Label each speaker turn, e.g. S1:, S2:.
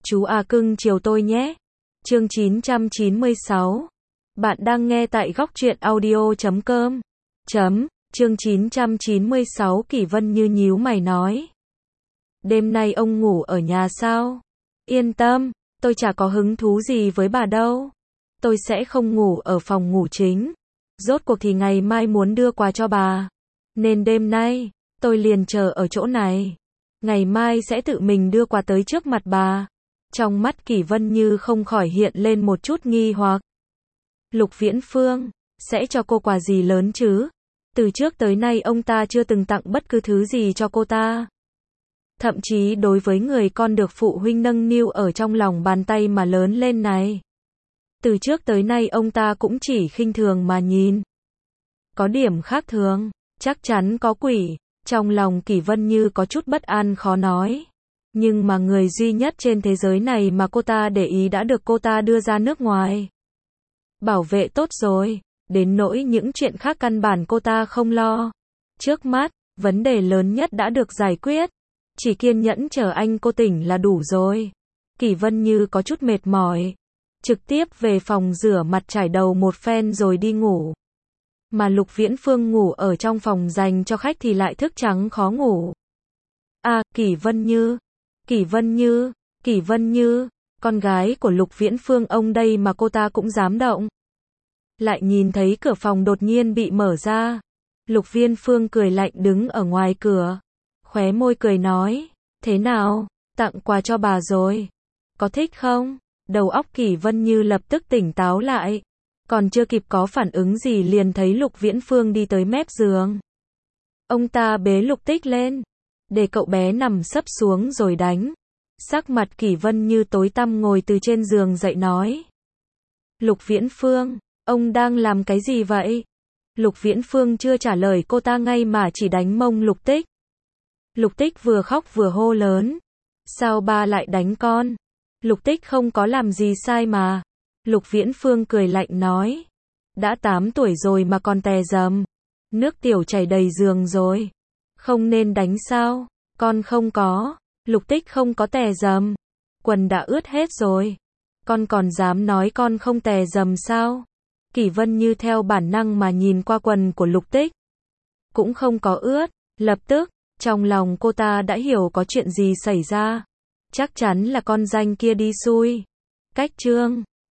S1: Chú à cưng chiều tôi nhé. Chương 996. Bạn đang nghe tại góc truyện audio.com. Chương 996 Kỷ Vân Như nhíu mày nói. Đêm nay ông ngủ ở nhà sao? Yên tâm, tôi chả có hứng thú gì với bà đâu. Tôi sẽ không ngủ ở phòng ngủ chính. Rốt cuộc thì ngày mai muốn đưa quà cho bà. Nên đêm nay, tôi liền chờ ở chỗ này. Ngày mai sẽ tự mình đưa quà tới trước mặt bà. Trong mắt Kỷ Vân Như không khỏi hiện lên một chút nghi hoặc. Lục Viễn Phương, sẽ cho cô quà gì lớn chứ? Từ trước tới nay ông ta chưa từng tặng bất cứ thứ gì cho cô ta. Thậm chí đối với người con được phụ huynh nâng niu ở trong lòng bàn tay mà lớn lên này. Từ trước tới nay ông ta cũng chỉ khinh thường mà nhìn. Có điểm khác thường, chắc chắn có quỷ. Trong lòng Kỷ Vân Như có chút bất an khó nói. Nhưng mà người duy nhất trên thế giới này mà cô ta để ý đã được cô ta đưa ra nước ngoài. Bảo vệ tốt rồi, đến nỗi những chuyện khác căn bản cô ta không lo. Trước mắt, vấn đề lớn nhất đã được giải quyết. Chỉ kiên nhẫn chờ anh cô tỉnh là đủ rồi. Kỷ Vân Như có chút mệt mỏi. Trực tiếp về phòng rửa mặt trải đầu một phen rồi đi ngủ. Mà Lục Viễn Phương ngủ ở trong phòng dành cho khách thì lại thức trắng khó ngủ. À, Kỷ Vân Như, Kỷ Vân Như, Kỷ Vân Như, con gái của Lục Viễn Phương ông đây mà cô ta cũng dám động. Lại nhìn thấy cửa phòng đột nhiên bị mở ra. Lục Viễn Phương cười lạnh đứng ở ngoài cửa. Khóe môi cười nói, thế nào, tặng quà cho bà rồi. Có thích không? Đầu óc Kỷ Vân Như lập tức tỉnh táo lại. Còn chưa kịp có phản ứng gì liền thấy Lục Viễn Phương đi tới mép giường. Ông ta bế Lục Tích lên. Để cậu bé nằm sấp xuống rồi đánh. Sắc mặt Kỷ Vân Như tối tăm ngồi từ trên giường dậy nói. Lục Viễn Phương, ông đang làm cái gì vậy? Lục Viễn Phương chưa trả lời cô ta ngay mà chỉ đánh mông Lục Tích. Lục Tích vừa khóc vừa hô lớn. Sao ba lại đánh con? Lục Tích không có làm gì sai mà. Lục Viễn Phương cười lạnh nói. Đã 8 tuổi rồi mà còn tè dầm. Nước tiểu chảy đầy giường rồi. Không nên đánh sao? Con không có. Lục Tích không có tè dầm. Quần đã ướt hết rồi. Con còn dám nói con không tè dầm sao? Kỷ Vân Như theo bản năng mà nhìn qua quần của Lục Tích. Cũng không có ướt. Lập tức, trong lòng cô ta đã hiểu có chuyện gì xảy ra. Chắc chắn là con danh kia đi xui. Cách chương